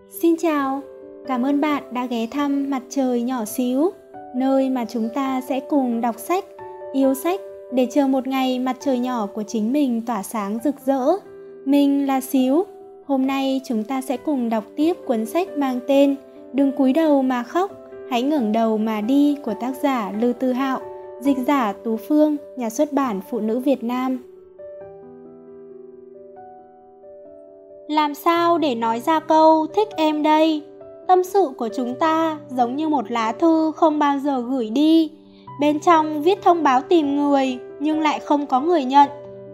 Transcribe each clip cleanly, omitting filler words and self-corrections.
Xin chào, cảm ơn bạn đã ghé thăm Mặt trời nhỏ xíu, nơi mà chúng ta sẽ cùng đọc sách, yêu sách để chờ một ngày mặt trời nhỏ của chính mình tỏa sáng rực rỡ. Mình là Xíu, hôm nay chúng ta sẽ cùng đọc tiếp cuốn sách mang tên Đừng cúi đầu mà khóc, hãy ngẩng đầu mà đi của tác giả Lư Tư Hạo, dịch giả Tú Phương, nhà xuất bản Phụ nữ Việt Nam. Làm sao để nói ra câu thích em đây? Tâm sự của chúng ta giống như một lá thư không bao giờ gửi đi. Bên trong viết thông báo tìm người nhưng lại không có người nhận.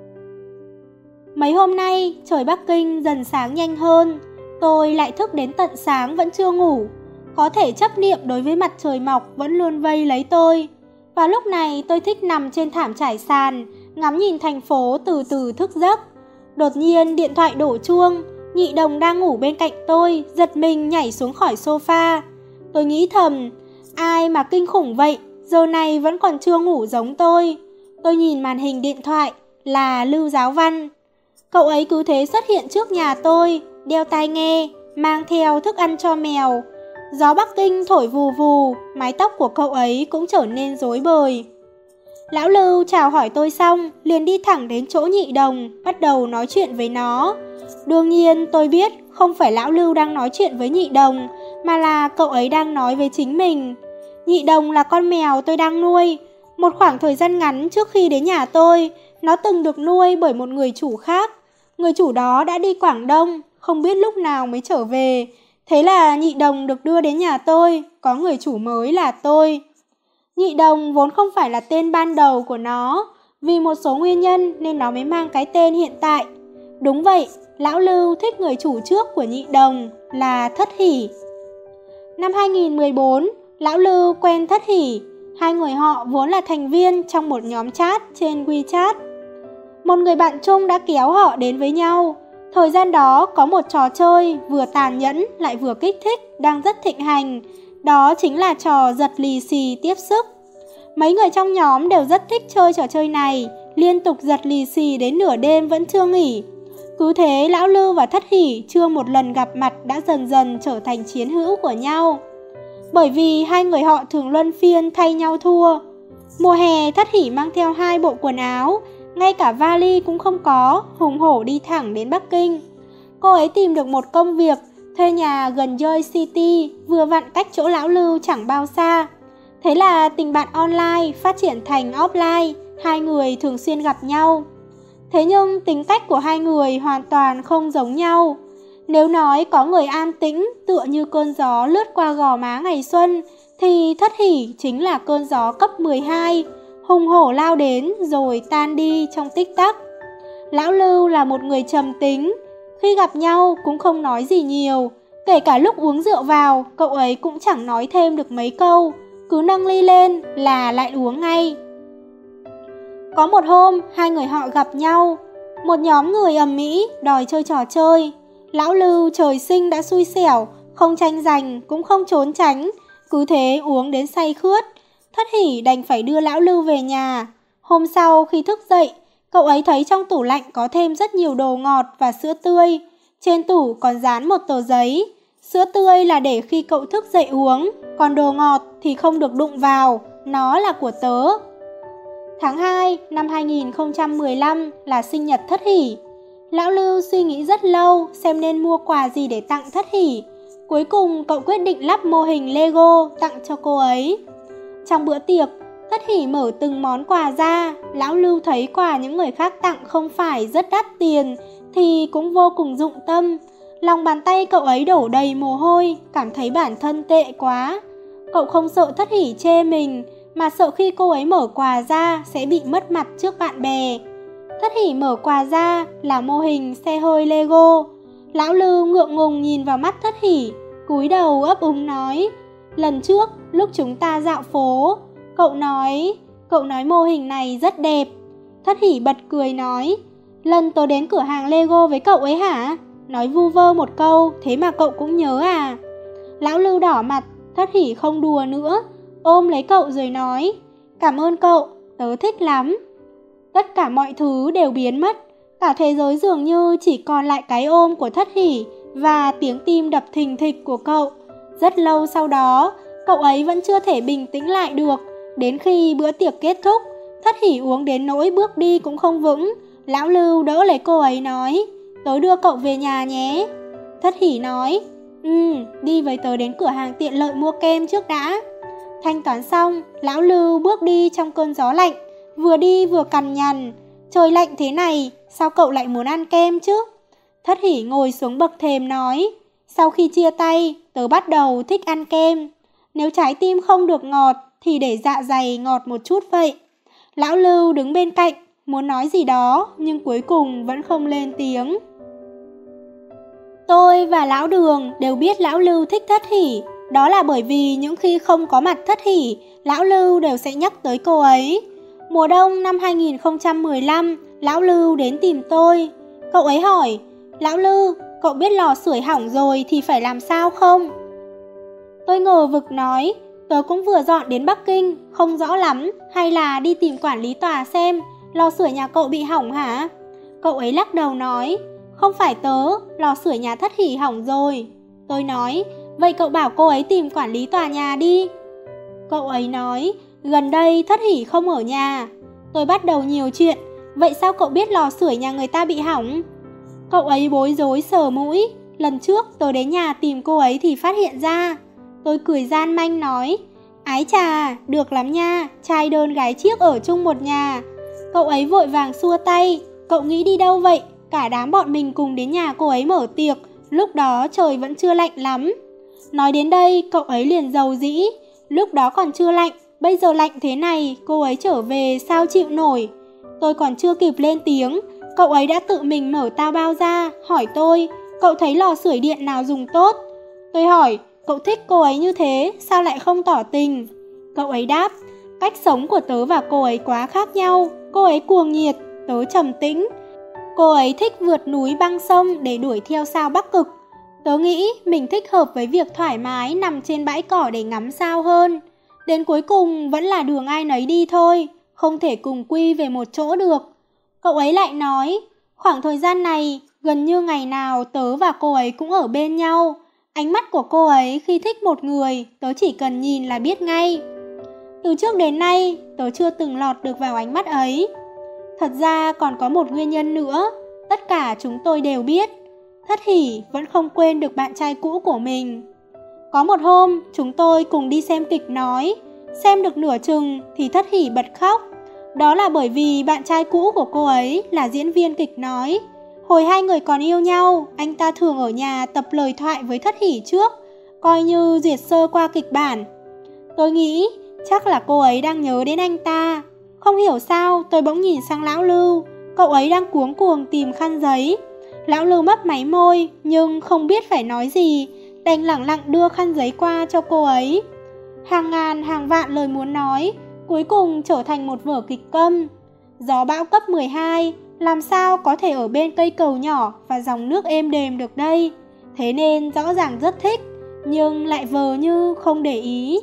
Mấy hôm nay trời Bắc Kinh dần sáng nhanh hơn. Tôi lại thức đến tận sáng vẫn chưa ngủ. Có thể chấp niệm đối với mặt trời mọc vẫn luôn vây lấy tôi. Và lúc này tôi thích nằm trên thảm trải sàn, ngắm nhìn thành phố từ từ thức giấc. Đột nhiên điện thoại đổ chuông. Nhị Đồng đang ngủ bên cạnh tôi giật mình nhảy xuống khỏi sofa. Tôi nghĩ thầm, ai mà kinh khủng vậy, giờ này vẫn còn chưa ngủ giống tôi. Tôi nhìn màn hình điện thoại là Lưu Giáo Văn. Cậu ấy cứ thế xuất hiện trước nhà tôi, đeo tai nghe, mang theo thức ăn cho mèo. Gió Bắc Kinh thổi vù vù, mái tóc của cậu ấy cũng trở nên rối bời. Lão Lưu chào hỏi tôi xong, liền đi thẳng đến chỗ Nhị Đồng, bắt đầu nói chuyện với nó. Đương nhiên tôi biết không phải Lão Lưu đang nói chuyện với Nhị Đồng, mà là cậu ấy đang nói với chính mình. Nhị Đồng là con mèo tôi đang nuôi. Một khoảng thời gian ngắn trước khi đến nhà tôi, nó từng được nuôi bởi một người chủ khác. Người chủ đó đã đi Quảng Đông, không biết lúc nào mới trở về. Thế là Nhị Đồng được đưa đến nhà tôi, có người chủ mới là tôi. Nhị Đồng vốn không phải là tên ban đầu của nó, vì một số nguyên nhân nên nó mới mang cái tên hiện tại. Đúng vậy, Lão Lưu thích người chủ trước của Nhị Đồng là Thất Hỉ. Năm 2014, Lão Lưu quen Thất Hỉ. Hai người họ vốn là thành viên trong một nhóm chat trên WeChat. Một người bạn chung đã kéo họ đến với nhau. Thời gian đó có một trò chơi vừa tàn nhẫn lại vừa kích thích đang rất thịnh hành. Đó chính là trò giật lì xì tiếp sức. Mấy người trong nhóm đều rất thích chơi trò chơi này, liên tục giật lì xì đến nửa đêm vẫn chưa nghỉ. Cứ thế Lão Lưu và Thất Hỉ chưa một lần gặp mặt đã dần dần trở thành chiến hữu của nhau. Bởi vì hai người họ thường luân phiên thay nhau thua. Mùa hè Thất Hỉ mang theo 2 bộ quần áo, ngay cả vali cũng không có, hùng hổ đi thẳng đến Bắc Kinh. Cô ấy tìm được một công việc, thuê nhà gần Joy City, vừa vặn cách chỗ Lão Lưu chẳng bao xa. Thế là tình bạn online phát triển thành offline, hai người thường xuyên gặp nhau. Thế nhưng tính cách của hai người hoàn toàn không giống nhau. Nếu nói có người an tĩnh tựa như cơn gió lướt qua gò má ngày xuân, thì Thất Hỉ chính là cơn gió cấp 12, hùng hổ lao đến rồi tan đi trong tích tắc. Lão Lưu là một người trầm tính, khi gặp nhau cũng không nói gì nhiều. Kể cả lúc uống rượu vào, cậu ấy cũng chẳng nói thêm được mấy câu, cứ nâng ly lên là lại uống ngay. Có một hôm, hai người họ gặp nhau. Một nhóm người ầm ĩ đòi chơi trò chơi. Lão Lưu trời sinh đã xui xẻo, không tranh giành cũng không trốn tránh, cứ thế uống đến say khướt. Thất Hỉ đành phải đưa Lão Lưu về nhà. Hôm sau khi thức dậy, cậu ấy thấy trong tủ lạnh có thêm rất nhiều đồ ngọt và sữa tươi. Trên tủ còn dán một tờ giấy. Sữa tươi là để khi cậu thức dậy uống, còn đồ ngọt thì không được đụng vào, nó là của tớ. Tháng 2 năm 2015 là sinh nhật Thất Hỉ. Lão Lưu suy nghĩ rất lâu xem nên mua quà gì để tặng Thất Hỉ. Cuối cùng cậu quyết định lắp mô hình Lego tặng cho cô ấy. Trong bữa tiệc, Thất Hỉ mở từng món quà ra. Lão Lưu thấy quà những người khác tặng không phải rất đắt tiền thì cũng vô cùng dụng tâm. Lòng bàn tay cậu ấy đổ đầy mồ hôi, cảm thấy bản thân tệ quá. Cậu không sợ Thất Hỉ chê mình, mà sợ khi cô ấy mở quà ra sẽ bị mất mặt trước bạn bè. Thất Hỉ mở quà ra là mô hình xe hơi Lego. Lão Lưu ngượng ngùng nhìn vào mắt Thất Hỉ, cúi đầu ấp úng nói: lần trước lúc chúng ta dạo phố, cậu nói mô hình này rất đẹp. Thất Hỉ bật cười nói: lần tớ đến cửa hàng Lego với cậu ấy hả? Nói vu vơ một câu, thế mà cậu cũng nhớ à? Lão Lưu đỏ mặt, Thất Hỉ không đùa nữa, ôm lấy cậu rồi nói: cảm ơn cậu, tớ thích lắm. Tất cả mọi thứ đều biến mất, cả thế giới dường như chỉ còn lại cái ôm của Thất Hỉ và tiếng tim đập thình thịch của cậu. Rất lâu sau đó, cậu ấy vẫn chưa thể bình tĩnh lại được. Đến khi bữa tiệc kết thúc, Thất Hỉ uống đến nỗi bước đi cũng không vững. Lão Lưu đỡ lấy cô ấy nói, tớ đưa cậu về nhà nhé. Thất Hỉ nói, đi với tớ đến cửa hàng tiện lợi mua kem trước đã. Thanh toán xong, Lão Lưu bước đi trong cơn gió lạnh, vừa đi vừa cằn nhằn. Trời lạnh thế này, sao cậu lại muốn ăn kem chứ? Thất Hỉ ngồi xuống bậc thềm nói, sau khi chia tay, tớ bắt đầu thích ăn kem. Nếu trái tim không được ngọt, thì để dạ dày ngọt một chút vậy. Lão Lưu đứng bên cạnh, muốn nói gì đó, nhưng cuối cùng vẫn không lên tiếng. Tôi và Lão Đường đều biết Lão Lưu thích Thất Hỉ. Đó là bởi vì những khi không có mặt Thất Hỉ, Lão Lưu đều sẽ nhắc tới cô ấy. Mùa đông năm 2015, Lão Lưu đến tìm tôi. Cậu ấy hỏi, Lão Lưu, cậu biết lò sưởi hỏng rồi thì phải làm sao không? Tôi ngờ vực nói, tớ cũng vừa dọn đến Bắc Kinh, không rõ lắm, hay là đi tìm quản lý tòa xem, lò sưởi nhà cậu bị hỏng hả? Cậu ấy lắc đầu nói, không phải tớ, lò sưởi nhà Thất Hỉ hỏng rồi. Tôi nói, vậy cậu bảo cô ấy tìm quản lý tòa nhà đi. Cậu ấy nói, gần đây Thất Hỉ không ở nhà. Tôi bắt đầu nhiều chuyện, vậy sao cậu biết lò sưởi nhà người ta bị hỏng? Cậu ấy bối rối sờ mũi, lần trước tớ đến nhà tìm cô ấy thì phát hiện ra. Tôi cười gian manh nói, ái chà, được lắm nha, trai đơn gái chiếc ở chung một nhà. Cậu ấy vội vàng xua tay, cậu nghĩ đi đâu vậy? Cả đám bọn mình cùng đến nhà cô ấy mở tiệc, lúc đó trời vẫn chưa lạnh lắm. Nói đến đây, cậu ấy liền rầu rĩ, lúc đó còn chưa lạnh, bây giờ lạnh thế này, cô ấy trở về sao chịu nổi. Tôi còn chưa kịp lên tiếng, cậu ấy đã tự mình mở tao bao ra, hỏi tôi, cậu thấy lò sưởi điện nào dùng tốt? Tôi hỏi, cậu thích cô ấy như thế, sao lại không tỏ tình? Cậu ấy đáp, cách sống của tớ và cô ấy quá khác nhau, cô ấy cuồng nhiệt, tớ trầm tĩnh. Cô ấy thích vượt núi băng sông để đuổi theo sao Bắc Cực. Tớ nghĩ mình thích hợp với việc thoải mái nằm trên bãi cỏ để ngắm sao hơn. Đến cuối cùng vẫn là đường ai nấy đi thôi, không thể cùng quy về một chỗ được. Cậu ấy lại nói, khoảng thời gian này, gần như ngày nào tớ và cô ấy cũng ở bên nhau. Ánh mắt của cô ấy khi thích một người, tớ chỉ cần nhìn là biết ngay. Từ trước đến nay, tớ chưa từng lọt được vào ánh mắt ấy. Thật ra còn có một nguyên nhân nữa, tất cả chúng tôi đều biết. Thất Hỉ vẫn không quên được bạn trai cũ của mình. Có một hôm, chúng tôi cùng đi xem kịch nói. Xem được nửa chừng thì Thất Hỉ bật khóc. Đó là bởi vì bạn trai cũ của cô ấy là diễn viên kịch nói. Hồi hai người còn yêu nhau, anh ta thường ở nhà tập lời thoại với Thất Hỉ trước, coi như duyệt sơ qua kịch bản. Tôi nghĩ chắc là cô ấy đang nhớ đến anh ta. Không hiểu sao tôi bỗng nhìn sang Lão Lưu, cậu ấy đang cuống cuồng tìm khăn giấy. Lão Lưu mấp máy môi nhưng không biết phải nói gì, đành lẳng lặng đưa khăn giấy qua cho cô ấy. Hàng ngàn hàng vạn lời muốn nói, cuối cùng trở thành một vở kịch câm. Gió bão cấp 12, làm sao có thể ở bên cây cầu nhỏ và dòng nước êm đềm được đây? Thế nên rõ ràng rất thích, nhưng lại vờ như không để ý.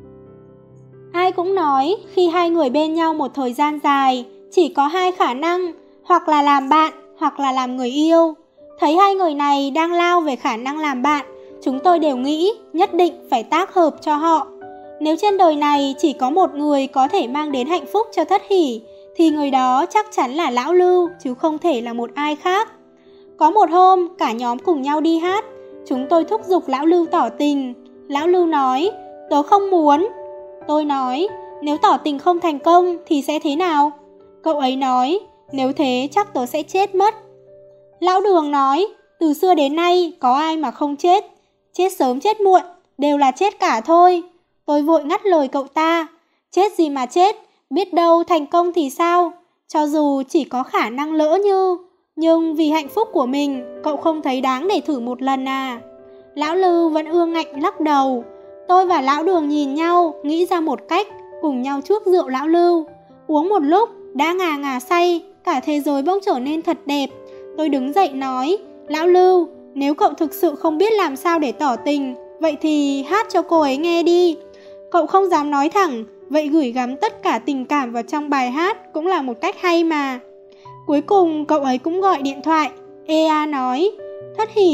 Ai cũng nói khi hai người bên nhau một thời gian dài, chỉ có hai khả năng, hoặc là làm bạn, hoặc là làm người yêu. Thấy hai người này đang lao về khả năng làm bạn, chúng tôi đều nghĩ nhất định phải tác hợp cho họ. Nếu trên đời này chỉ có một người có thể mang đến hạnh phúc cho Thất Hỉ, thì người đó chắc chắn là Lão Lưu, chứ không thể là một ai khác. Có một hôm, cả nhóm cùng nhau đi hát. Chúng tôi thúc giục Lão Lưu tỏ tình. Lão Lưu nói, tớ không muốn. Tôi nói, nếu tỏ tình không thành công thì sẽ thế nào? Cậu ấy nói, nếu thế chắc tớ sẽ chết mất. Lão Đường nói, từ xưa đến nay có ai mà không chết. Chết sớm chết muộn, đều là chết cả thôi. Tôi vội ngắt lời cậu ta, chết gì mà chết, biết đâu thành công thì sao? Cho dù chỉ có khả năng lỡ như, nhưng vì hạnh phúc của mình, cậu không thấy đáng để thử một lần à? Lão Lưu vẫn ương ngạnh lắc đầu. Tôi và Lão Đường nhìn nhau, nghĩ ra một cách, cùng nhau chuốc rượu Lão Lưu. Uống một lúc, đã ngà ngà say, cả thế giới bỗng trở nên thật đẹp. Tôi đứng dậy nói, Lão Lưu, nếu cậu thực sự không biết làm sao để tỏ tình, vậy thì hát cho cô ấy nghe đi. Cậu không dám nói thẳng, vậy gửi gắm tất cả tình cảm vào trong bài hát cũng là một cách hay mà. Cuối cùng cậu ấy cũng gọi điện thoại. EA nói, Thất Hỉ,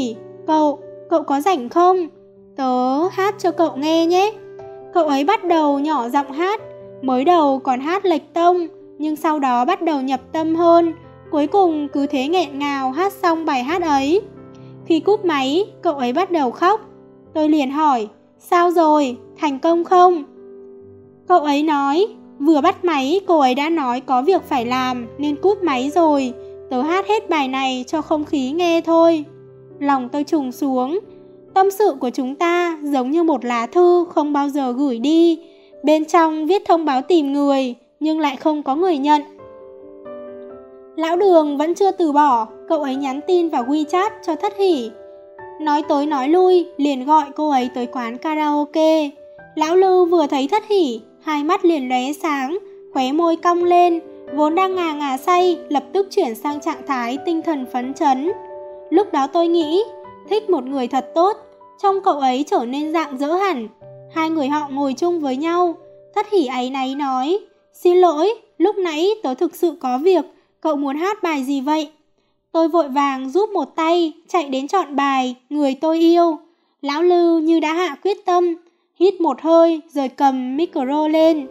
Cậu có rảnh không? Tớ hát cho cậu nghe nhé. Cậu ấy bắt đầu nhỏ giọng hát, mới đầu còn hát lệch tông, nhưng sau đó bắt đầu nhập tâm hơn, cuối cùng cứ thế nghẹn ngào hát xong bài hát ấy. Khi cúp máy, cậu ấy bắt đầu khóc. Tôi liền hỏi, sao rồi, thành công không? Cậu ấy nói, vừa bắt máy cô ấy đã nói có việc phải làm nên cúp máy rồi, tớ hát hết bài này cho không khí nghe thôi. Lòng tôi trùng xuống. Tâm sự của chúng ta giống như một lá thư không bao giờ gửi đi, bên trong viết thông báo tìm người nhưng lại không có người nhận. Lão Đường vẫn chưa từ bỏ, cậu ấy nhắn tin vào WeChat cho Thất Hỉ. Nói tới nói lui, liền gọi cô ấy tới quán karaoke. Lão Lưu vừa thấy Thất Hỉ, hai mắt liền lóe sáng, khóe môi cong lên, vốn đang ngà ngà say, lập tức chuyển sang trạng thái tinh thần phấn chấn. Lúc đó tôi nghĩ, thích một người thật tốt, trông cậu ấy trở nên rạng rỡ hẳn. Hai người họ ngồi chung với nhau, Thất Hỉ áy náy nói, xin lỗi, lúc nãy tớ thực sự có việc, cậu muốn hát bài gì vậy? Tôi vội vàng giúp một tay, chạy đến chọn bài Người Tôi Yêu. Lão Lưu như đã hạ quyết tâm, hít một hơi rồi cầm micro lên.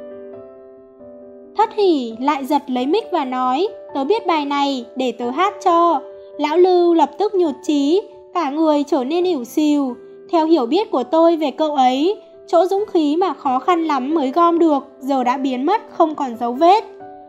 Thất Hỉ lại giật lấy mic và nói, tớ biết bài này, để tớ hát cho. Lão Lưu lập tức nhụt chí, cả người trở nên ỉu xìu. Theo hiểu biết của tôi về cậu ấy, chỗ dũng khí mà khó khăn lắm mới gom được, giờ đã biến mất không còn dấu vết.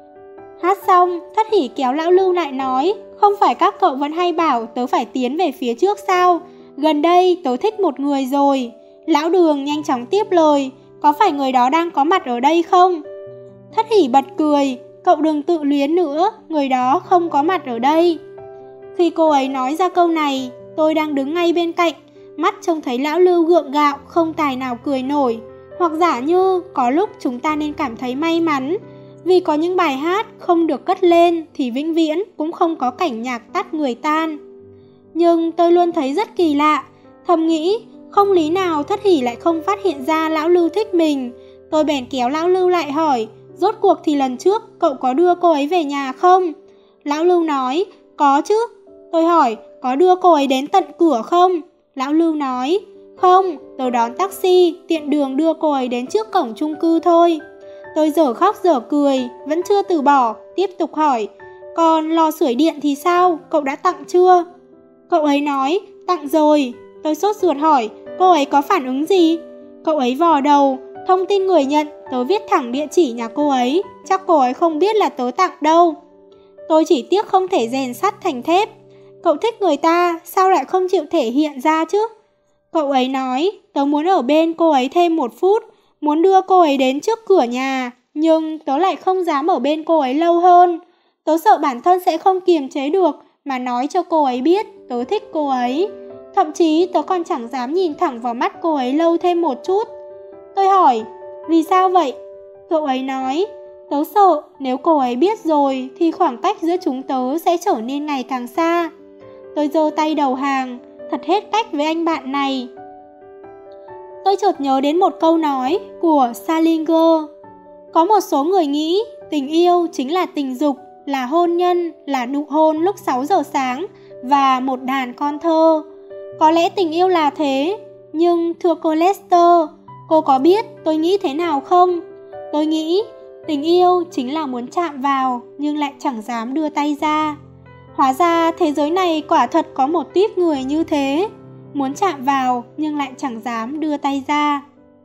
Hát xong, Thất Hỉ kéo Lão Lưu lại nói, không phải các cậu vẫn hay bảo tớ phải tiến về phía trước sao? Gần đây tớ thích một người rồi. Lão Đường nhanh chóng tiếp lời, có phải người đó đang có mặt ở đây không? Thất Hỉ bật cười, cậu đừng tự luyến nữa, người đó không có mặt ở đây. Khi cô ấy nói ra câu này, tôi đang đứng ngay bên cạnh, mắt trông thấy Lão Lưu gượng gạo, không tài nào cười nổi. Hoặc giả như có lúc chúng ta nên cảm thấy may mắn, vì có những bài hát không được cất lên thì vĩnh viễn cũng không có cảnh nhạc tắt người tan. Nhưng tôi luôn thấy rất kỳ lạ, thầm nghĩ không lý nào Thất Hỉ lại không phát hiện ra Lão Lưu thích mình. Tôi bèn kéo Lão Lưu lại hỏi, rốt cuộc thì lần trước cậu có đưa cô ấy về nhà không? Lão Lưu nói, có chứ. Tôi hỏi, có đưa cô ấy đến tận cửa không? Lão Lưu nói, không, tớ đón taxi, tiện đường đưa cô ấy đến trước cổng chung cư thôi. Tôi dở khóc dở cười, vẫn chưa từ bỏ, tiếp tục hỏi, còn lò sưởi điện thì sao, cậu đã tặng chưa? Cậu ấy nói, tặng rồi. Tôi sốt ruột hỏi, cô ấy có phản ứng gì? Cậu ấy vò đầu, thông tin người nhận, tớ viết thẳng địa chỉ nhà cô ấy, chắc cô ấy không biết là tớ tặng đâu. Tôi chỉ tiếc không thể rèn sắt thành thép. Cậu thích người ta, sao lại không chịu thể hiện ra chứ? Cậu ấy nói, tớ muốn ở bên cô ấy thêm 1 phút, muốn đưa cô ấy đến trước cửa nhà, nhưng tớ lại không dám ở bên cô ấy lâu hơn. Tớ sợ bản thân sẽ không kiềm chế được mà nói cho cô ấy biết tớ thích cô ấy. Thậm chí tớ còn chẳng dám nhìn thẳng vào mắt cô ấy lâu thêm một chút. Tôi hỏi, vì sao vậy? Cậu ấy nói, tớ sợ nếu cô ấy biết rồi thì khoảng cách giữa chúng tớ sẽ trở nên ngày càng xa. Tôi giơ tay đầu hàng, thật hết cách với anh bạn này. Tôi chợt nhớ đến một câu nói của Salinger. Có một số người nghĩ tình yêu chính là tình dục, là hôn nhân, là nụ hôn lúc 6 giờ sáng và một đàn con thơ. Có lẽ tình yêu là thế, nhưng thưa cô Lester, cô có biết tôi nghĩ thế nào không? Tôi nghĩ tình yêu chính là muốn chạm vào nhưng lại chẳng dám đưa tay ra. Hóa ra thế giới này quả thật có một tuýp người như thế, muốn chạm vào nhưng lại chẳng dám đưa tay ra.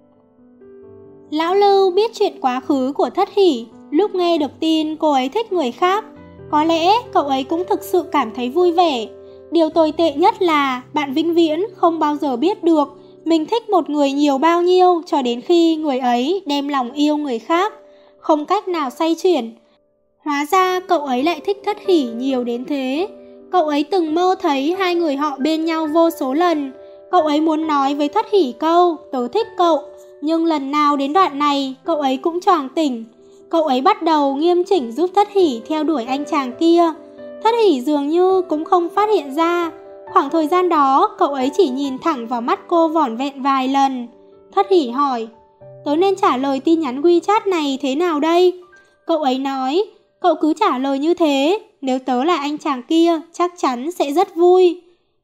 Lão Lưu biết chuyện quá khứ của Thất Hỉ, lúc nghe được tin cô ấy thích người khác, có lẽ cậu ấy cũng thực sự cảm thấy vui vẻ. Điều tồi tệ nhất là bạn vĩnh viễn không bao giờ biết được mình thích một người nhiều bao nhiêu cho đến khi người ấy đem lòng yêu người khác, không cách nào xoay chuyển. Hóa ra cậu ấy lại thích Thất Hỉ nhiều đến thế. Cậu ấy từng mơ thấy hai người họ bên nhau vô số lần. Cậu ấy muốn nói với Thất Hỉ câu tớ thích cậu, nhưng lần nào đến đoạn này cậu ấy cũng choàng tỉnh. Cậu ấy bắt đầu nghiêm chỉnh giúp Thất Hỉ theo đuổi anh chàng kia. Thất Hỉ dường như cũng không phát hiện ra. Khoảng thời gian đó cậu ấy chỉ nhìn thẳng vào mắt cô vỏn vẹn vài lần. Thất Hỉ hỏi, tớ nên trả lời tin nhắn WeChat này thế nào đây? Cậu ấy nói, cậu cứ trả lời như thế, nếu tớ là anh chàng kia chắc chắn sẽ rất vui.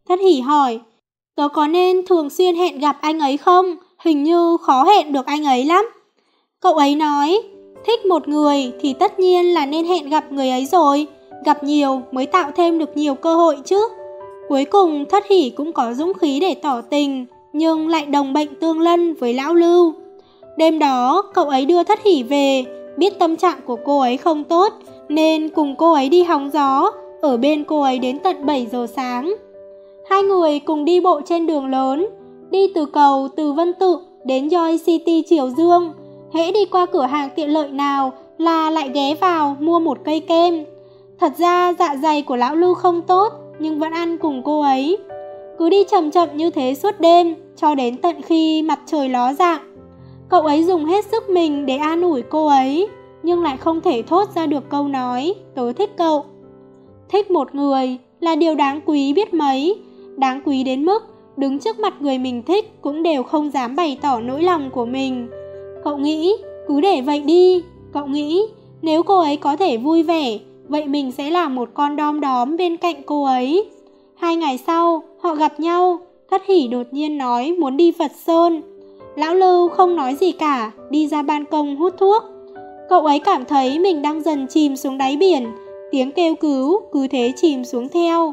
Thất Hỉ hỏi, tớ có nên thường xuyên hẹn gặp anh ấy không? Hình như khó hẹn được anh ấy lắm. Cậu ấy nói, thích một người thì tất nhiên là nên hẹn gặp người ấy rồi. Gặp nhiều mới tạo thêm được nhiều cơ hội chứ. Cuối cùng Thất Hỉ cũng có dũng khí để tỏ tình, nhưng lại đồng bệnh tương lân với Lão Lưu. Đêm đó cậu ấy đưa Thất Hỉ về, biết tâm trạng của cô ấy không tốt nên cùng cô ấy đi hóng gió, ở bên cô ấy đến tận 7 giờ sáng. Hai người cùng đi bộ trên đường lớn, đi từ cầu Từ Vân Tự đến Joy City Triều Dương. Hễ đi qua cửa hàng tiện lợi nào là lại ghé vào mua một cây kem. Thật ra dạ dày của Lão Lưu không tốt, nhưng vẫn ăn cùng cô ấy. Cứ đi chậm chậm như thế suốt đêm, cho đến tận khi mặt trời ló dạng. Cậu ấy dùng hết sức mình để an ủi cô ấy, nhưng lại không thể thốt ra được câu nói, tớ thích cậu. Thích một người là điều đáng quý biết mấy, đáng quý đến mức đứng trước mặt người mình thích cũng đều không dám bày tỏ nỗi lòng của mình. Cậu nghĩ, cứ để vậy đi. Cậu nghĩ, nếu cô ấy có thể vui vẻ, vậy mình sẽ là một con đom đóm bên cạnh cô ấy. 2 ngày sau, họ gặp nhau. Thất Hỉ đột nhiên nói muốn đi Phật Sơn. Lão Lưu không nói gì cả, đi ra ban công hút thuốc. Cậu ấy cảm thấy mình đang dần chìm xuống đáy biển, tiếng kêu cứu cứ thế chìm xuống theo.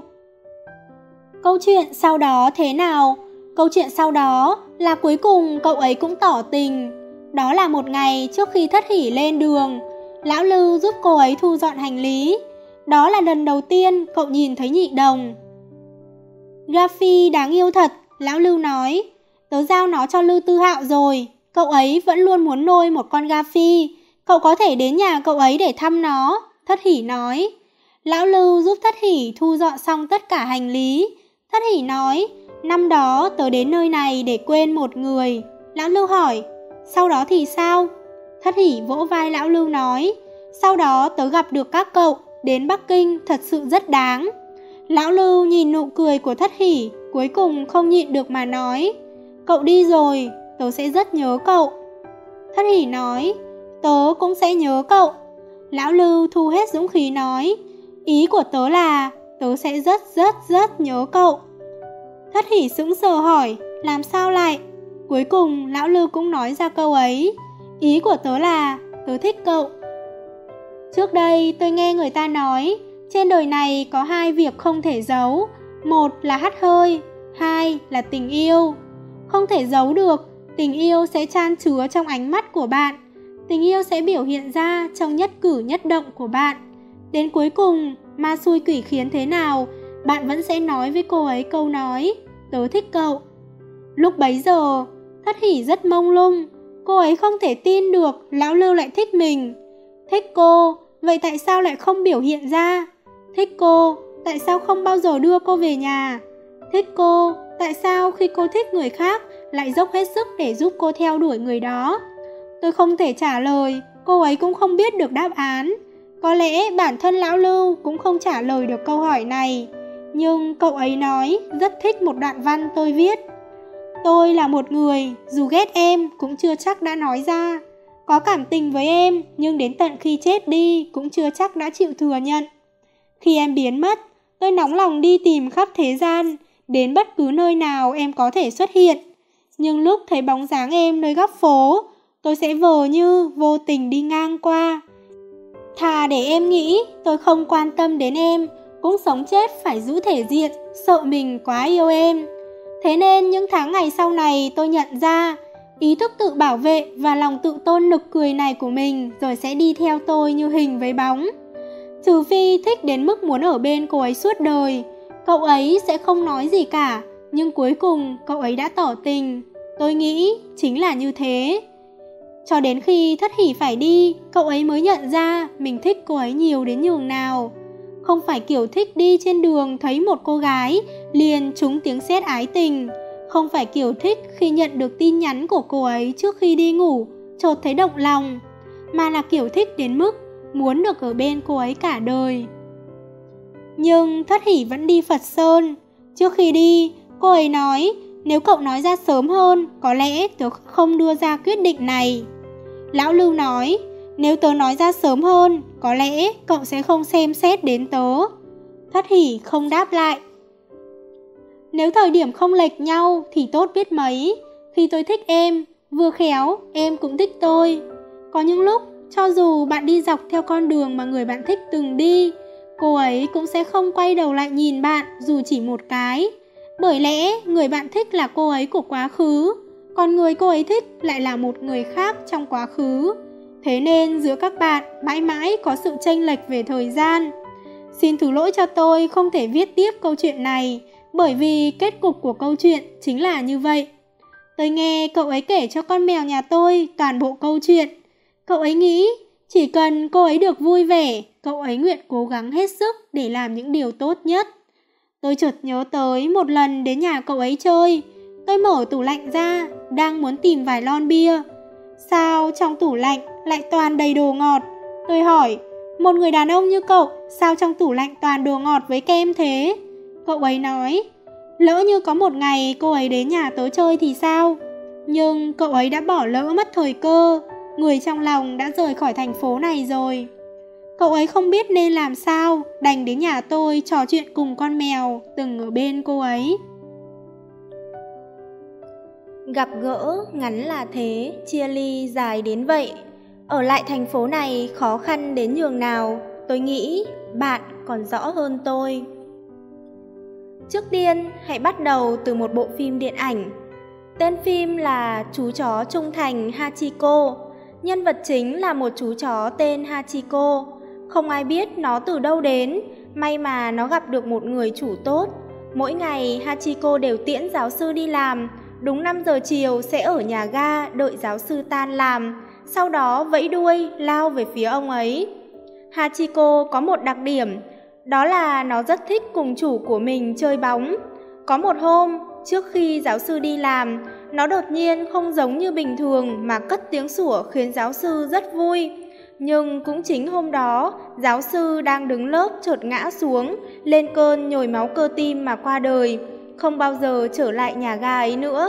Câu chuyện sau đó thế nào? Câu chuyện sau đó là cuối cùng cậu ấy cũng tỏ tình. Đó là một ngày trước khi Thất Hỉ lên đường, Lão Lưu giúp cô ấy thu dọn hành lý. Đó là lần đầu tiên cậu nhìn thấy Nhị Đồng. Gaffy đáng yêu thật, Lão Lưu nói. Tớ giao nó cho Lưu Tư Hạo rồi. Cậu ấy vẫn luôn muốn nuôi một con Gaffy. Cậu có thể đến nhà cậu ấy để thăm nó, Thất Hỉ nói. Lão Lưu giúp Thất Hỉ thu dọn xong tất cả hành lý. Thất Hỉ nói, năm đó tớ đến nơi này để quên một người. Lão Lưu hỏi, sau đó thì sao? Thất Hỉ vỗ vai Lão Lưu nói, sau đó tớ gặp được các cậu, đến Bắc Kinh thật sự rất đáng. Lão Lưu nhìn nụ cười của Thất Hỉ, cuối cùng không nhịn được mà nói, cậu đi rồi, tớ sẽ rất nhớ cậu. Thất Hỉ nói, tớ cũng sẽ nhớ cậu. Lão Lưu thu hết dũng khí nói, ý của tớ là tớ sẽ rất nhớ cậu. Thất Hỉ sững sờ hỏi, làm sao lại? Cuối cùng Lão Lưu cũng nói ra câu ấy, ý của tớ là tớ thích cậu. Trước đây tôi nghe người ta nói, trên đời này có 2 việc không thể giấu, 1 là hắt hơi, 2 là tình yêu. Không thể giấu được, tình yêu sẽ chan chứa trong ánh mắt của bạn. Tình yêu sẽ biểu hiện ra trong nhất cử nhất động của bạn. Đến cuối cùng, ma xui quỷ khiến thế nào, bạn vẫn sẽ nói với cô ấy câu nói, tớ thích cậu. Lúc bấy giờ, Thất Hỉ rất mông lung. Cô ấy không thể tin được Lão Lưu lại thích mình. Thích cô, vậy tại sao lại không biểu hiện ra? Thích cô, tại sao không bao giờ đưa cô về nhà? Thích cô, tại sao khi cô thích người khác lại dốc hết sức để giúp cô theo đuổi người đó? Tôi không thể trả lời, cô ấy cũng không biết được đáp án. Có lẽ bản thân Lão Lưu cũng không trả lời được câu hỏi này. Nhưng cậu ấy nói rất thích một đoạn văn tôi viết. Tôi là một người, dù ghét em cũng chưa chắc đã nói ra. Có cảm tình với em, nhưng đến tận khi chết đi cũng chưa chắc đã chịu thừa nhận. Khi em biến mất, tôi nóng lòng đi tìm khắp thế gian, đến bất cứ nơi nào em có thể xuất hiện. Nhưng lúc thấy bóng dáng em nơi góc phố, tôi sẽ vờ như vô tình đi ngang qua. Thà để em nghĩ tôi không quan tâm đến em, cũng sống chết phải giữ thể diện, sợ mình quá yêu em. Thế nên những tháng ngày sau này tôi nhận ra, ý thức tự bảo vệ và lòng tự tôn nực cười này của mình rồi sẽ đi theo tôi như hình với bóng. Trừ phi thích đến mức muốn ở bên cô ấy suốt đời, cậu ấy sẽ không nói gì cả, nhưng cuối cùng cậu ấy đã tỏ tình. Tôi nghĩ chính là như thế. Cho đến khi Thất Hỉ phải đi, cậu ấy mới nhận ra mình thích cô ấy nhiều đến nhường nào. Không phải kiểu thích đi trên đường thấy một cô gái liền trúng tiếng sét ái tình. Không phải kiểu thích khi nhận được tin nhắn của cô ấy trước khi đi ngủ chợt thấy động lòng, mà là kiểu thích đến mức muốn được ở bên cô ấy cả đời. Nhưng Thất Hỉ vẫn đi Phật Sơn. Trước khi đi, cô ấy nói, nếu cậu nói ra sớm hơn, có lẽ tớ không đưa ra quyết định này. Lão Lưu nói, nếu tớ nói ra sớm hơn, có lẽ cậu sẽ không xem xét đến tớ. Thất Hỉ không đáp lại. Nếu thời điểm không lệch nhau thì tốt biết mấy. Khi tôi thích em, vừa khéo em cũng thích tôi. Có những lúc, cho dù bạn đi dọc theo con đường mà người bạn thích từng đi, cô ấy cũng sẽ không quay đầu lại nhìn bạn dù chỉ một cái. Bởi lẽ người bạn thích là cô ấy của quá khứ, còn người cô ấy thích lại là một người khác trong quá khứ. Thế nên giữa các bạn mãi mãi có sự chênh lệch về thời gian. Xin thứ lỗi cho tôi không thể viết tiếp câu chuyện này, bởi vì kết cục của câu chuyện chính là như vậy. Tôi nghe cậu ấy kể cho con mèo nhà tôi toàn bộ câu chuyện. Cậu ấy nghĩ chỉ cần cô ấy được vui vẻ, cậu ấy nguyện cố gắng hết sức để làm những điều tốt nhất. Tôi chợt nhớ tới một lần đến nhà cậu ấy chơi. Tôi mở tủ lạnh ra, đang muốn tìm vài lon bia. Sao trong tủ lạnh lại toàn đầy đồ ngọt? Tôi hỏi, một người đàn ông như cậu, sao trong tủ lạnh toàn đồ ngọt với kem thế? Cậu ấy nói, lỡ như có một ngày cô ấy đến nhà tớ chơi thì sao? Nhưng cậu ấy đã bỏ lỡ mất thời cơ. Người trong lòng đã rời khỏi thành phố này rồi. Cậu ấy không biết nên làm sao, đành đến nhà tôi trò chuyện cùng con mèo từng ở bên cô ấy. Gặp gỡ ngắn là thế, chia ly dài đến vậy. Ở lại thành phố này khó khăn đến nhường nào, tôi nghĩ bạn còn rõ hơn tôi. Trước tiên, hãy bắt đầu từ một bộ phim điện ảnh. Tên phim là Chú chó trung thành Hachiko. Nhân vật chính là một chú chó tên Hachiko. Không ai biết nó từ đâu đến, may mà nó gặp được một người chủ tốt. Mỗi ngày Hachiko đều tiễn giáo sư đi làm, đúng 5 giờ chiều sẽ ở nhà ga đợi giáo sư tan làm, sau đó vẫy đuôi lao về phía ông ấy. Hachiko có một đặc điểm, đó là nó rất thích cùng chủ của mình chơi bóng. Có một hôm, trước khi giáo sư đi làm, nó đột nhiên không giống như bình thường mà cất tiếng sủa khiến giáo sư rất vui. Nhưng cũng chính hôm đó, giáo sư đang đứng lớp chợt ngã xuống, lên cơn nhồi máu cơ tim mà qua đời, không bao giờ trở lại nhà ga ấy nữa.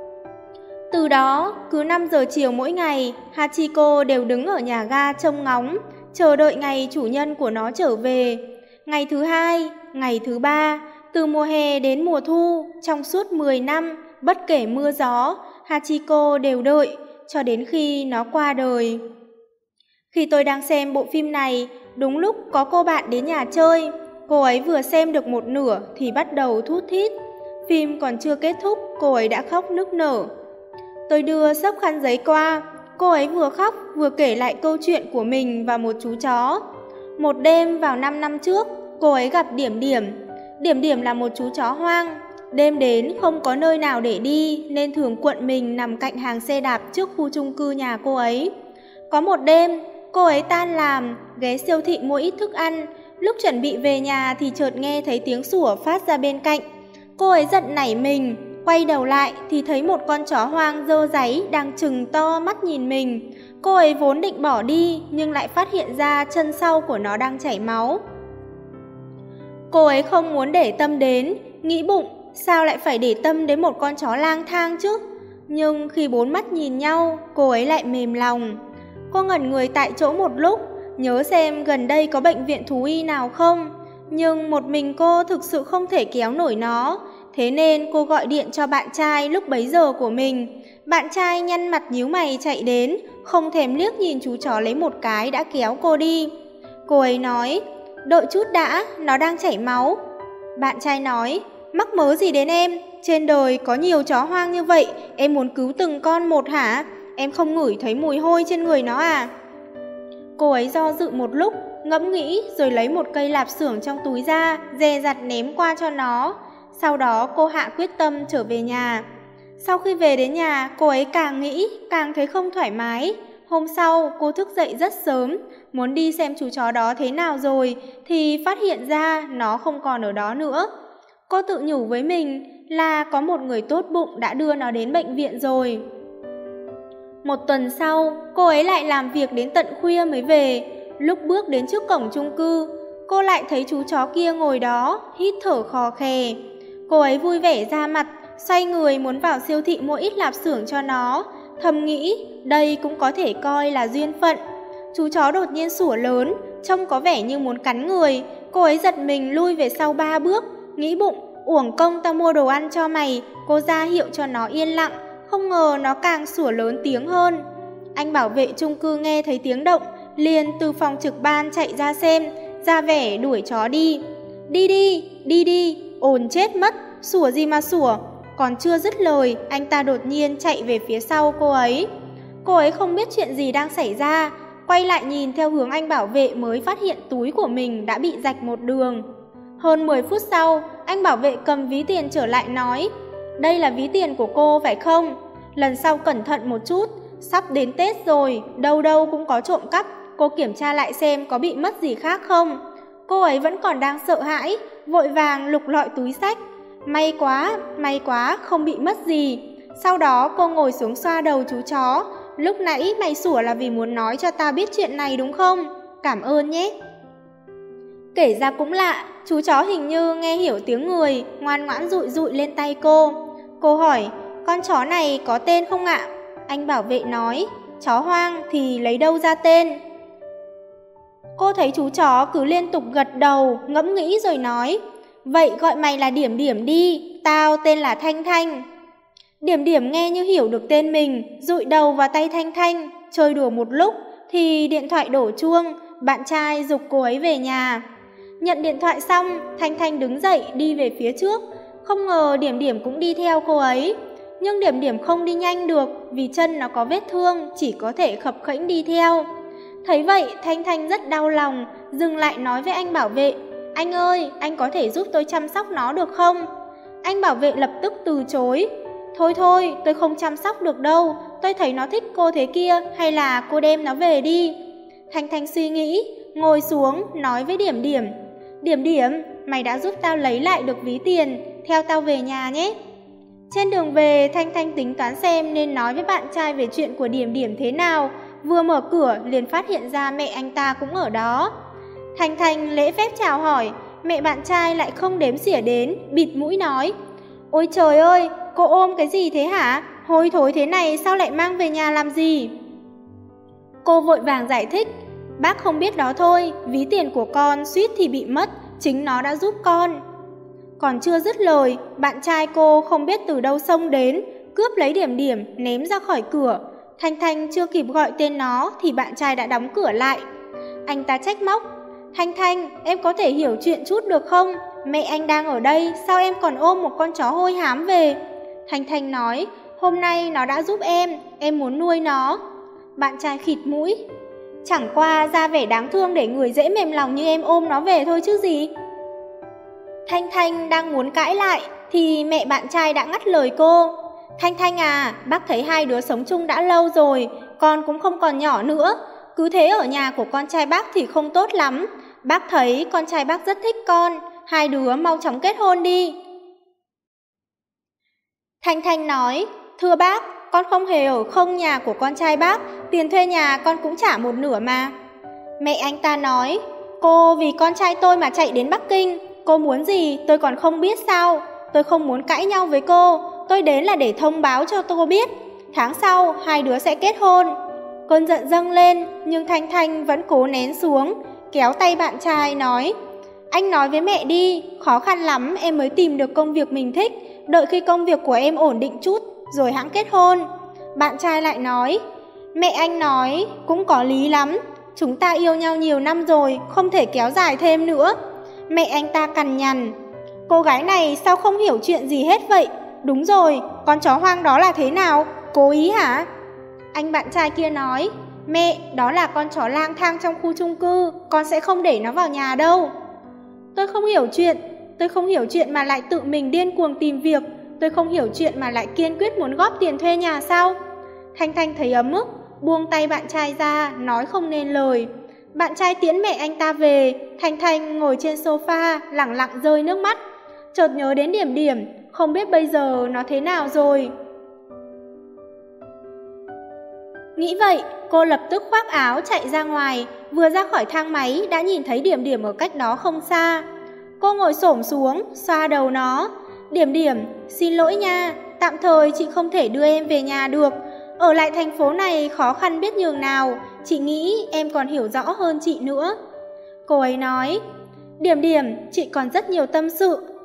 Từ đó, cứ 5 giờ chiều mỗi ngày, Hachiko đều đứng ở nhà ga trông ngóng, chờ đợi ngày chủ nhân của nó trở về. Ngày thứ 2, ngày thứ 3, từ mùa hè đến mùa thu, trong suốt 10 năm, bất kể mưa gió, Hachiko đều đợi, cho đến khi nó qua đời. Khi tôi đang xem bộ phim này, đúng lúc có cô bạn đến nhà chơi. Cô ấy vừa xem được một nửa thì bắt đầu thút thít. Phim còn chưa kết thúc, cô ấy đã khóc nức nở. Tôi đưa xấp khăn giấy qua, cô ấy vừa khóc vừa kể lại câu chuyện của mình và một chú chó. Một đêm vào 5 năm trước, cô ấy gặp Điểm Điểm. Điểm Điểm là một chú chó hoang. Đêm đến không có nơi nào để đi nên thường cuộn mình nằm cạnh hàng xe đạp trước khu chung cư nhà cô ấy. Có một đêm, cô ấy tan làm, ghé siêu thị mua ít thức ăn. Lúc chuẩn bị về nhà thì chợt nghe thấy tiếng sủa phát ra bên cạnh. Cô ấy giật nảy mình, quay đầu lại thì thấy một con chó hoang rơ ráy đang trừng to mắt nhìn mình. Cô ấy vốn định bỏ đi nhưng lại phát hiện ra chân sau của nó đang chảy máu. Cô ấy không muốn để tâm đến, nghĩ bụng sao lại phải để tâm đến một con chó lang thang chứ. Nhưng khi bốn mắt nhìn nhau, cô ấy lại mềm lòng. Cô ngẩn người tại chỗ một lúc, nhớ xem gần đây có bệnh viện thú y nào không. Nhưng một mình cô thực sự không thể kéo nổi nó. Thế nên cô gọi điện cho bạn trai lúc bấy giờ của mình. Bạn trai nhăn mặt nhíu mày chạy đến, không thèm liếc nhìn chú chó lấy một cái đã kéo cô đi. Cô ấy nói, đợi chút đã, nó đang chảy máu. Bạn trai nói, mắc mớ gì đến em? Trên đời có nhiều chó hoang như vậy, em muốn cứu từng con một hả? Em không ngửi thấy mùi hôi trên người nó à? Cô ấy do dự một lúc, ngẫm nghĩ rồi lấy một cây lạp xưởng trong túi ra, dè dặt ném qua cho nó. Sau đó cô hạ quyết tâm trở về nhà. Sau khi về đến nhà, cô ấy càng nghĩ, càng thấy không thoải mái. Hôm sau, cô thức dậy rất sớm, muốn đi xem chú chó đó thế nào rồi, thì phát hiện ra nó không còn ở đó nữa. Cô tự nhủ với mình là có một người tốt bụng đã đưa nó đến bệnh viện rồi. Một tuần sau, cô ấy lại làm việc đến tận khuya mới về. Lúc bước đến trước cổng chung cư, cô lại thấy chú chó kia ngồi đó, hít thở khò khè. Cô ấy vui vẻ ra mặt, xoay người muốn vào siêu thị mua ít lạp xưởng cho nó. Thầm nghĩ, đây cũng có thể coi là duyên phận. Chú chó đột nhiên sủa lớn, trông có vẻ như muốn cắn người. Cô ấy giật mình lui về sau 3 bước, nghĩ bụng, Uổng công tao mua đồ ăn cho mày. Cô ra hiệu cho nó yên lặng, không ngờ nó càng sủa lớn tiếng hơn. Anh bảo vệ chung cư nghe thấy tiếng động, liền từ phòng trực ban chạy ra xem, ra vẻ đuổi chó đi. Đi đi, đi đi, ồn chết mất, sủa gì mà sủa. Còn chưa dứt lời, anh ta đột nhiên chạy về phía sau cô ấy. Cô ấy không biết chuyện gì đang xảy ra, quay lại nhìn theo hướng anh bảo vệ mới phát hiện túi của mình đã bị rạch một đường. Hơn 10 phút sau, anh bảo vệ cầm ví tiền trở lại nói, đây là ví tiền của cô phải không? Lần sau cẩn thận một chút, sắp đến Tết rồi, đâu đâu cũng có trộm cắp, cô kiểm tra lại xem có bị mất gì khác không. Cô ấy vẫn còn đang sợ hãi, vội vàng lục lọi túi xách. May quá, không bị mất gì. Sau đó cô ngồi xuống xoa đầu chú chó. Lúc nãy mày sủa là vì muốn nói cho tao biết chuyện này đúng không? Cảm ơn nhé. Kể ra cũng lạ, chú chó hình như nghe hiểu tiếng người, ngoan ngoãn dụi dụi lên tay cô. Cô hỏi, con chó này có tên không ạ? Anh bảo vệ nói, chó hoang thì lấy đâu ra tên? Cô thấy chú chó cứ liên tục gật đầu, ngẫm nghĩ rồi nói, vậy gọi mày là Điểm Điểm đi, tao tên là Thanh Thanh. Điểm Điểm nghe như hiểu được tên mình, dụi đầu vào tay Thanh Thanh, chơi đùa một lúc thì điện thoại đổ chuông, bạn trai giục cô ấy về nhà. Nhận điện thoại xong, Thanh Thanh đứng dậy đi về phía trước, không ngờ Điểm Điểm cũng đi theo cô ấy. Nhưng Điểm Điểm không đi nhanh được vì chân nó có vết thương, chỉ có thể khập khẽnh đi theo. Thấy vậy, Thanh Thanh rất đau lòng, dừng lại nói với anh bảo vệ, anh ơi, anh có thể giúp tôi chăm sóc nó được không? Anh bảo vệ lập tức từ chối, thôi, tôi không chăm sóc được đâu, tôi thấy nó thích cô thế kia, hay là cô đem nó về đi. Thanh Thanh suy nghĩ, ngồi xuống, nói với Điểm Điểm, Điểm Điểm, mày đã giúp tao lấy lại được ví tiền, theo tao về nhà nhé. Trên đường về, Thanh Thanh tính toán xem nên nói với bạn trai về chuyện của Điểm Điểm thế nào. Vừa mở cửa, liền phát hiện ra mẹ anh ta cũng ở đó. Thanh Thanh lễ phép chào hỏi, mẹ bạn trai lại không đếm xỉa đến, bịt mũi nói, ôi trời ơi, cô ôm cái gì thế hả? Hôi thối thế này sao lại mang về nhà làm gì? Cô vội vàng giải thích, bác không biết đó thôi, ví tiền của con suýt thì bị mất, chính nó đã giúp con. Còn chưa dứt lời, bạn trai cô không biết từ đâu xông đến, cướp lấy Điểm Điểm, ném ra khỏi cửa. Thanh Thanh chưa kịp gọi tên nó thì bạn trai đã đóng cửa lại. Anh ta trách móc, Thanh Thanh, em có thể hiểu chuyện chút được không? Mẹ anh đang ở đây, sao em còn ôm một con chó hôi hám về? Thanh Thanh nói, hôm nay nó đã giúp em muốn nuôi nó. Bạn trai khịt mũi, chẳng qua ra vẻ đáng thương để người dễ mềm lòng như em ôm nó về thôi chứ gì. Thanh Thanh đang muốn cãi lại thì mẹ bạn trai đã ngắt lời cô. Thanh Thanh à, bác thấy hai đứa sống chung đã lâu rồi, con cũng không còn nhỏ nữa. Cứ thế ở nhà của con trai bác thì không tốt lắm. Bác thấy con trai bác rất thích con, hai đứa mau chóng kết hôn đi. Thanh Thanh nói, thưa bác, con không hề ở không nhà của con trai bác, tiền thuê nhà con cũng trả một nửa mà. Mẹ anh ta nói, cô vì con trai tôi mà chạy đến Bắc Kinh, cô muốn gì tôi còn không biết sao? Tôi không muốn cãi nhau với cô, tôi đến là để thông báo cho cô biết, tháng sau hai đứa sẽ kết hôn. Cơn giận dâng lên, nhưng Thanh Thanh vẫn cố nén xuống, kéo tay bạn trai nói, anh nói với mẹ đi, khó khăn lắm em mới tìm được công việc mình thích, đợi khi công việc của em ổn định chút, rồi hẵng kết hôn. Bạn trai lại nói, mẹ anh nói cũng có lý lắm, chúng ta yêu nhau nhiều năm rồi, không thể kéo dài thêm nữa. Mẹ anh ta cằn nhằn, cô gái này sao không hiểu chuyện gì hết vậy? Đúng rồi, con chó hoang đó là thế nào? Cố ý hả? Anh bạn trai kia nói, mẹ, đó là con chó lang thang trong khu chung cư, con sẽ không để nó vào nhà đâu. Tôi không hiểu chuyện mà lại tự mình điên cuồng tìm việc, tôi không hiểu chuyện mà lại kiên quyết muốn góp tiền thuê nhà sao? Thanh Thanh thấy ấm ức, buông tay bạn trai ra, nói không nên lời. Bạn trai tiễn mẹ anh ta về, Thanh Thanh ngồi trên sofa, lẳng lặng rơi nước mắt. Chợt nhớ đến Điểm Điểm, không biết bây giờ nó thế nào rồi. Nghĩ vậy, cô lập tức khoác áo chạy ra ngoài, vừa ra khỏi thang máy đã nhìn thấy Điểm Điểm ở cách đó không xa. Cô ngồi xổm xuống, xoa đầu nó. Điểm Điểm, xin lỗi nha, tạm thời chị không thể đưa em về nhà được. Ở lại thành phố này khó khăn biết nhường nào, chị nghĩ em còn hiểu rõ hơn chị nữa. Cô ấy nói, Điểm Điểm, chị còn rất nhiều tâm sự,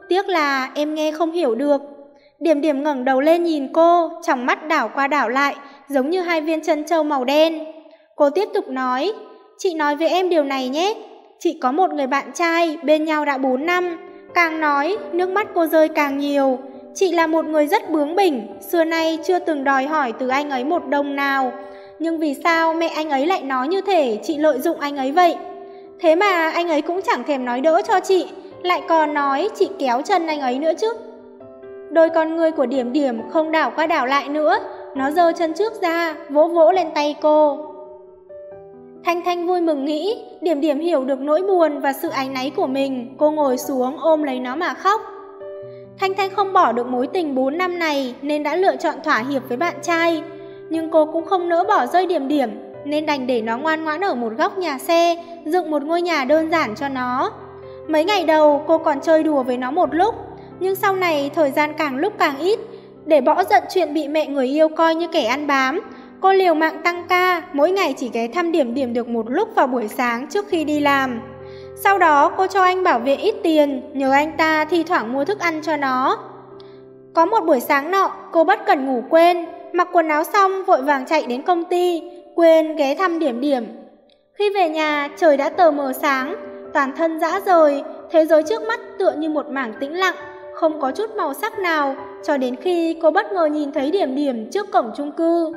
tiếc là em nghe không hiểu được. Điểm Điểm ngẩng đầu lên nhìn cô, tròng mắt đảo qua đảo lại, giống như hai viên trân châu màu đen. Cô tiếp tục nói, chị nói với em điều này nhé. Chị có một người bạn trai, bên nhau đã 4 năm. Càng nói, nước mắt cô rơi càng nhiều. Chị là một người rất bướng bỉnh, xưa nay chưa từng đòi hỏi từ anh ấy một đồng nào. Nhưng vì sao mẹ anh ấy lại nói như thể chị lợi dụng anh ấy vậy? Thế mà anh ấy cũng chẳng thèm nói đỡ cho chị, lại còn nói chị kéo chân anh ấy nữa chứ. Đôi con ngươi của Điểm Điểm không đảo qua đảo lại nữa, nó giơ chân trước ra, vỗ vỗ lên tay cô. Thanh Thanh vui mừng nghĩ, Điểm Điểm hiểu được nỗi buồn và sự áy náy của mình, cô ngồi xuống ôm lấy nó mà khóc. Thanh Thanh không bỏ được mối tình 4 năm này nên đã lựa chọn thỏa hiệp với bạn trai. Nhưng cô cũng không nỡ bỏ rơi Điểm Điểm, nên đành để nó ngoan ngoãn ở một góc nhà xe, dựng một ngôi nhà đơn giản cho nó. Mấy ngày đầu cô còn chơi đùa với nó một lúc, nhưng sau này thời gian càng lúc càng ít. Để bỏ giận chuyện bị mẹ người yêu coi như kẻ ăn bám, cô liều mạng tăng ca, mỗi ngày chỉ ghé thăm Điểm Điểm được một lúc vào buổi sáng trước khi đi làm. Sau đó cô cho anh bảo vệ ít tiền, nhờ anh ta thi thoảng mua thức ăn cho nó. Có một buổi sáng nọ, cô bất cẩn ngủ quên, mặc quần áo xong vội vàng chạy đến công ty, quên ghé thăm Điểm Điểm. Khi về nhà, trời đã tờ mờ sáng, toàn thân rã rời, thế giới trước mắt tựa như một mảng tĩnh lặng, không có chút màu sắc nào, cho đến khi cô bất ngờ nhìn thấy Điểm Điểm trước cổng chung cư.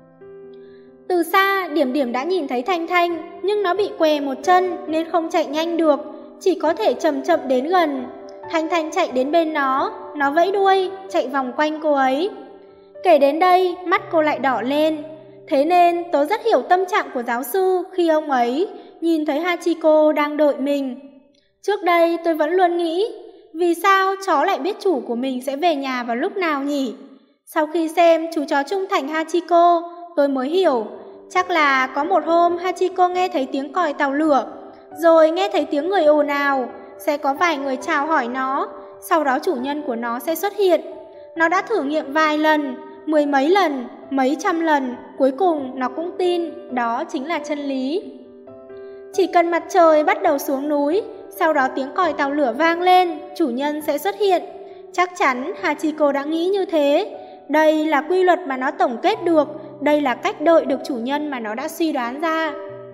Từ xa, Điểm Điểm đã nhìn thấy Thanh Thanh, nhưng nó bị què một chân nên không chạy nhanh được, chỉ có thể chậm chậm đến gần. Thanh Thanh chạy đến bên nó vẫy đuôi, chạy vòng quanh cô ấy. Kể đến đây, mắt cô lại đỏ lên. Thế nên tớ rất hiểu tâm trạng của giáo sư khi ông ấy nhìn thấy Hachiko đang đợi mình. Trước đây tôi vẫn luôn nghĩ, vì sao chó lại biết chủ của mình sẽ về nhà vào lúc nào nhỉ? Sau khi xem chú chó trung thành Hachiko, tôi mới hiểu, chắc là có một hôm Hachiko nghe thấy tiếng còi tàu lửa, rồi nghe thấy tiếng người ồn ào, sẽ có vài người chào hỏi nó, sau đó chủ nhân của nó sẽ xuất hiện. Nó đã thử nghiệm vài lần, mười mấy lần, mấy trăm lần, cuối cùng nó cũng tin, đó chính là chân lý. Chỉ cần mặt trời bắt đầu xuống núi, sau đó tiếng còi tàu lửa vang lên, chủ nhân sẽ xuất hiện. Chắc chắn Hachiko đã nghĩ như thế. Đây là quy luật mà nó tổng kết được, đây là cách đợi được chủ nhân mà nó đã suy đoán ra.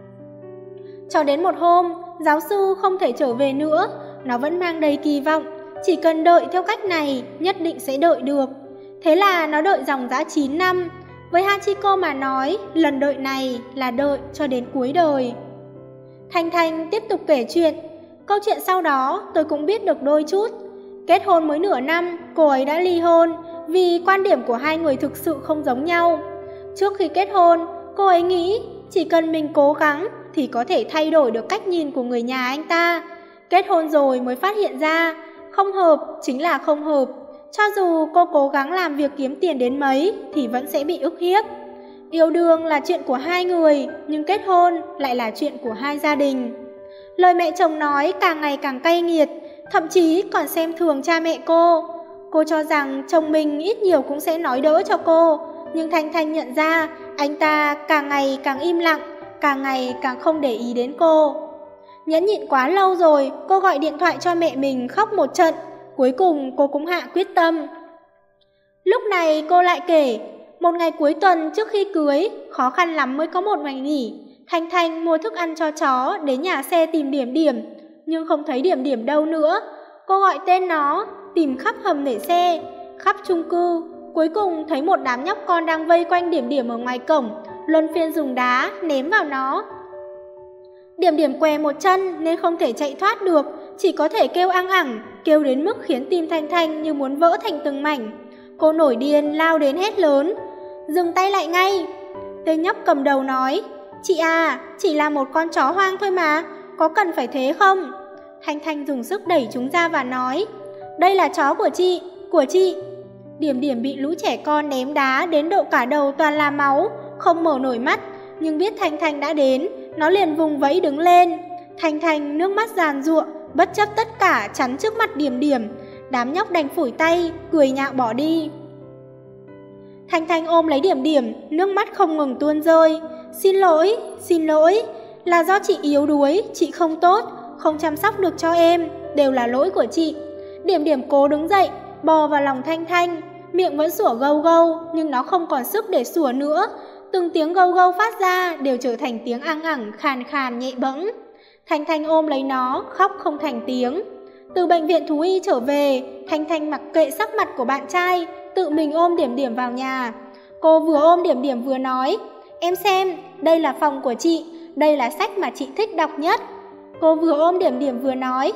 Cho đến một hôm, giáo sư không thể trở về nữa, nó vẫn mang đầy kỳ vọng, chỉ cần đợi theo cách này, nhất định sẽ đợi được. Thế là nó đợi dòng dã 9 năm. Với Hachiko mà nói, lần đợi này là đợi cho đến cuối đời. Thanh Thanh tiếp tục kể chuyện. Câu chuyện sau đó tôi cũng biết được đôi chút. Kết hôn mới nửa năm, cô ấy đã ly hôn vì quan điểm của hai người thực sự không giống nhau. Trước khi kết hôn, cô ấy nghĩ chỉ cần mình cố gắng thì có thể thay đổi được cách nhìn của người nhà anh ta. Kết hôn rồi mới phát hiện ra, không hợp chính là không hợp. Cho dù cô cố gắng làm việc kiếm tiền đến mấy thì vẫn sẽ bị ức hiếp. Yêu đương là chuyện của hai người, nhưng kết hôn lại là chuyện của hai gia đình. Lời mẹ chồng nói càng ngày càng cay nghiệt, thậm chí còn xem thường cha mẹ cô. Cô cho rằng chồng mình ít nhiều cũng sẽ nói đỡ cho cô, nhưng Thanh Thanh nhận ra anh ta càng ngày càng im lặng, càng ngày càng không để ý đến cô. Nhẫn nhịn quá lâu rồi, cô gọi điện thoại cho mẹ mình khóc một trận, cuối cùng cô cũng hạ quyết tâm. Lúc này cô lại kể, một ngày cuối tuần trước khi cưới, khó khăn lắm mới có một ngày nghỉ. Thanh Thanh mua thức ăn cho chó đến nhà xe tìm Điểm Điểm, nhưng không thấy Điểm Điểm đâu nữa. Cô gọi tên nó, tìm khắp hầm để xe, khắp chung cư, cuối cùng thấy một đám nhóc con đang vây quanh Điểm Điểm ở ngoài cổng, luân phiên dùng đá ném vào nó. Điểm Điểm què một chân nên không thể chạy thoát được, chỉ có thể kêu ăng ẳng, kêu đến mức khiến tim Thanh Thanh như muốn vỡ thành từng mảnh. Cô nổi điên lao đến hét lớn, dừng tay lại ngay. Tên nhóc cầm đầu nói, chị à, chỉ là một con chó hoang thôi mà, có cần phải thế không? Thanh Thanh dùng sức đẩy chúng ra và nói, đây là chó của chị. Điểm Điểm bị lũ trẻ con ném đá đến độ cả đầu toàn là máu, không mở nổi mắt, nhưng biết Thanh Thanh đã đến, nó liền vùng vẫy đứng lên. Thanh Thanh nước mắt giàn giụa, bất chấp tất cả chắn trước mặt Điểm Điểm. Đám nhóc đành phủi tay, cười nhạo bỏ đi. Thanh Thanh ôm lấy Điểm Điểm, nước mắt không ngừng tuôn rơi. Xin lỗi, là do chị yếu đuối, chị không tốt, không chăm sóc được cho em, đều là lỗi của chị. Điểm Điểm cố đứng dậy, bò vào lòng Thanh Thanh, miệng vẫn sủa gâu gâu, nhưng nó không còn sức để sủa nữa. Từng tiếng gâu gâu phát ra đều trở thành tiếng ăng ẳng, khàn khàn, nhẹ bẫng. Thanh Thanh ôm lấy nó, khóc không thành tiếng. Từ bệnh viện thú y trở về, Thanh Thanh mặc kệ sắc mặt của bạn trai, tự mình ôm Điểm Điểm vào nhà. Cô vừa ôm Điểm Điểm vừa nói, em xem, đây là phòng của chị, đây là sách mà chị thích đọc nhất. Cô vừa ôm Điểm Điểm vừa nói,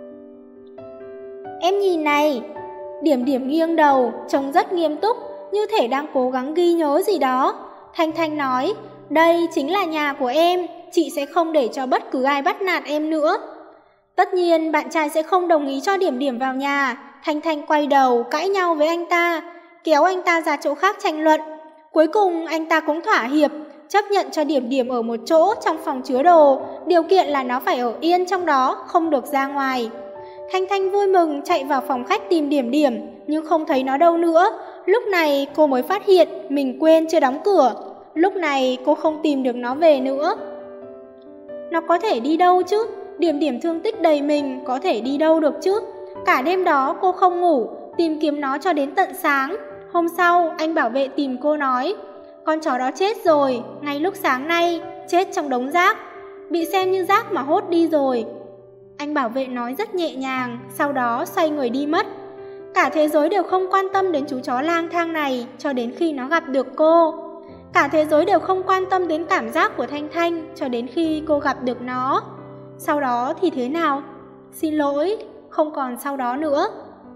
em nhìn này. Điểm Điểm nghiêng đầu, trông rất nghiêm túc, như thể đang cố gắng ghi nhớ gì đó. Thanh Thanh nói, đây chính là nhà của em, chị sẽ không để cho bất cứ ai bắt nạt em nữa. Tất nhiên bạn trai sẽ không đồng ý cho Điểm Điểm vào nhà. Thanh Thanh quay đầu cãi nhau với anh ta, kéo anh ta ra chỗ khác tranh luận. Cuối cùng anh ta cũng thỏa hiệp, chấp nhận cho Điểm Điểm ở một chỗ trong phòng chứa đồ, điều kiện là nó phải ở yên trong đó, không được ra ngoài. Thanh Thanh vui mừng chạy vào phòng khách tìm Điểm Điểm, nhưng không thấy nó đâu nữa. Lúc này cô mới phát hiện mình quên chưa đóng cửa. Lúc này cô không tìm được nó về nữa. Nó có thể đi đâu chứ? Điểm Điểm thương tích đầy mình, có thể đi đâu được chứ? Cả đêm đó cô không ngủ, tìm kiếm nó cho đến tận sáng. Hôm sau anh bảo vệ tìm cô nói, con chó đó chết rồi, ngay lúc sáng nay, chết trong đống rác, bị xem như rác mà hốt đi rồi. Anh bảo vệ nói rất nhẹ nhàng, sau đó xoay người đi mất. Cả thế giới đều không quan tâm đến chú chó lang thang này cho đến khi nó gặp được cô. Cả thế giới đều không quan tâm đến cảm giác của Thanh Thanh cho đến khi cô gặp được nó. Sau đó thì thế nào? Xin lỗi, không còn sau đó nữa.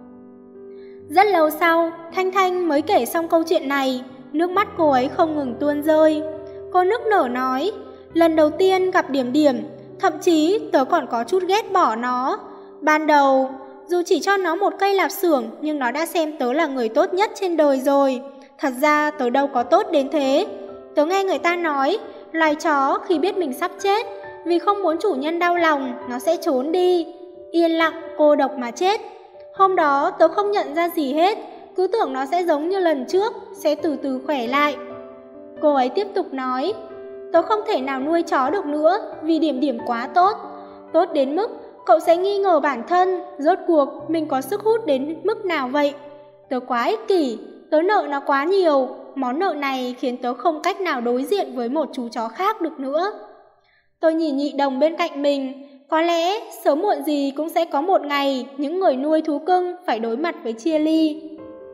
Rất lâu sau, Thanh Thanh mới kể xong câu chuyện này, nước mắt cô ấy không ngừng tuôn rơi. Cô nức nở nói, lần đầu tiên gặp Điểm Điểm, thậm chí tớ còn có chút ghét bỏ nó. Ban đầu, dù chỉ cho nó một cây lạp xưởng, nhưng nó đã xem tớ là người tốt nhất trên đời rồi. Thật ra tớ đâu có tốt đến thế. Tớ nghe người ta nói, loài chó khi biết mình sắp chết, vì không muốn chủ nhân đau lòng, nó sẽ trốn đi, yên lặng, cô độc mà chết. Hôm đó tớ không nhận ra gì hết, cứ tưởng nó sẽ giống như lần trước, sẽ từ từ khỏe lại. Cô ấy tiếp tục nói, tớ không thể nào nuôi chó được nữa vì Điểm Điểm quá tốt. Tốt đến mức cậu sẽ nghi ngờ bản thân, rốt cuộc mình có sức hút đến mức nào vậy. Tớ quá ích kỷ, tớ nợ nó quá nhiều, món nợ này khiến tớ không cách nào đối diện với một chú chó khác được nữa. Tôi nhìn Nhị Đồng bên cạnh mình, có lẽ sớm muộn gì cũng sẽ có một ngày những người nuôi thú cưng phải đối mặt với chia ly.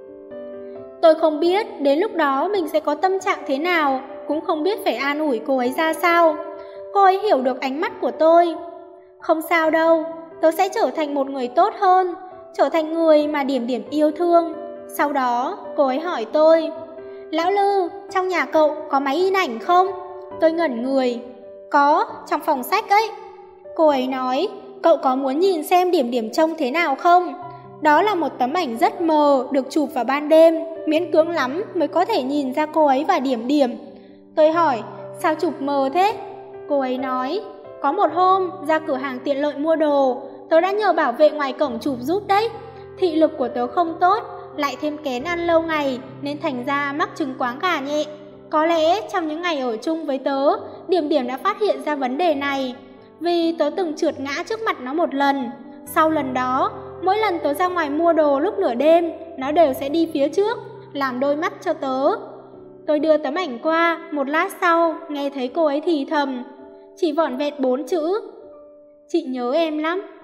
Tôi không biết đến lúc đó mình sẽ có tâm trạng thế nào, cũng không biết phải an ủi cô ấy ra sao. Cô ấy hiểu được ánh mắt của tôi. Không sao đâu, tớ sẽ trở thành một người tốt hơn, trở thành người mà Điểm Điểm yêu thương. Sau đó cô ấy hỏi tôi, Lão Lư, trong nhà cậu có máy in ảnh không? Tôi ngẩn người. Có, trong phòng sách ấy. Cô ấy nói, cậu có muốn nhìn xem Điểm Điểm trông thế nào không? Đó là một tấm ảnh rất mờ, được chụp vào ban đêm, miễn cưỡng lắm mới có thể nhìn ra cô ấy và Điểm Điểm. Tôi hỏi, sao chụp mờ thế? Cô ấy nói, có một hôm ra cửa hàng tiện lợi mua đồ, tớ đã nhờ bảo vệ ngoài cổng chụp giúp đấy. Thị lực của tớ không tốt, lại thêm kén ăn lâu ngày nên thành ra mắc chứng quáng gà nhẹ. Có lẽ trong những ngày ở chung với tớ, Điểm Điểm đã phát hiện ra vấn đề này, vì tớ từng trượt ngã trước mặt nó một lần. Sau lần đó, mỗi lần tớ ra ngoài mua đồ lúc nửa đêm, nó đều sẽ đi phía trước, làm đôi mắt cho tớ. Tôi đưa tấm ảnh qua, một lát sau, nghe thấy cô ấy thì thầm, chỉ vỏn vẹn 4 chữ. Chị nhớ em lắm.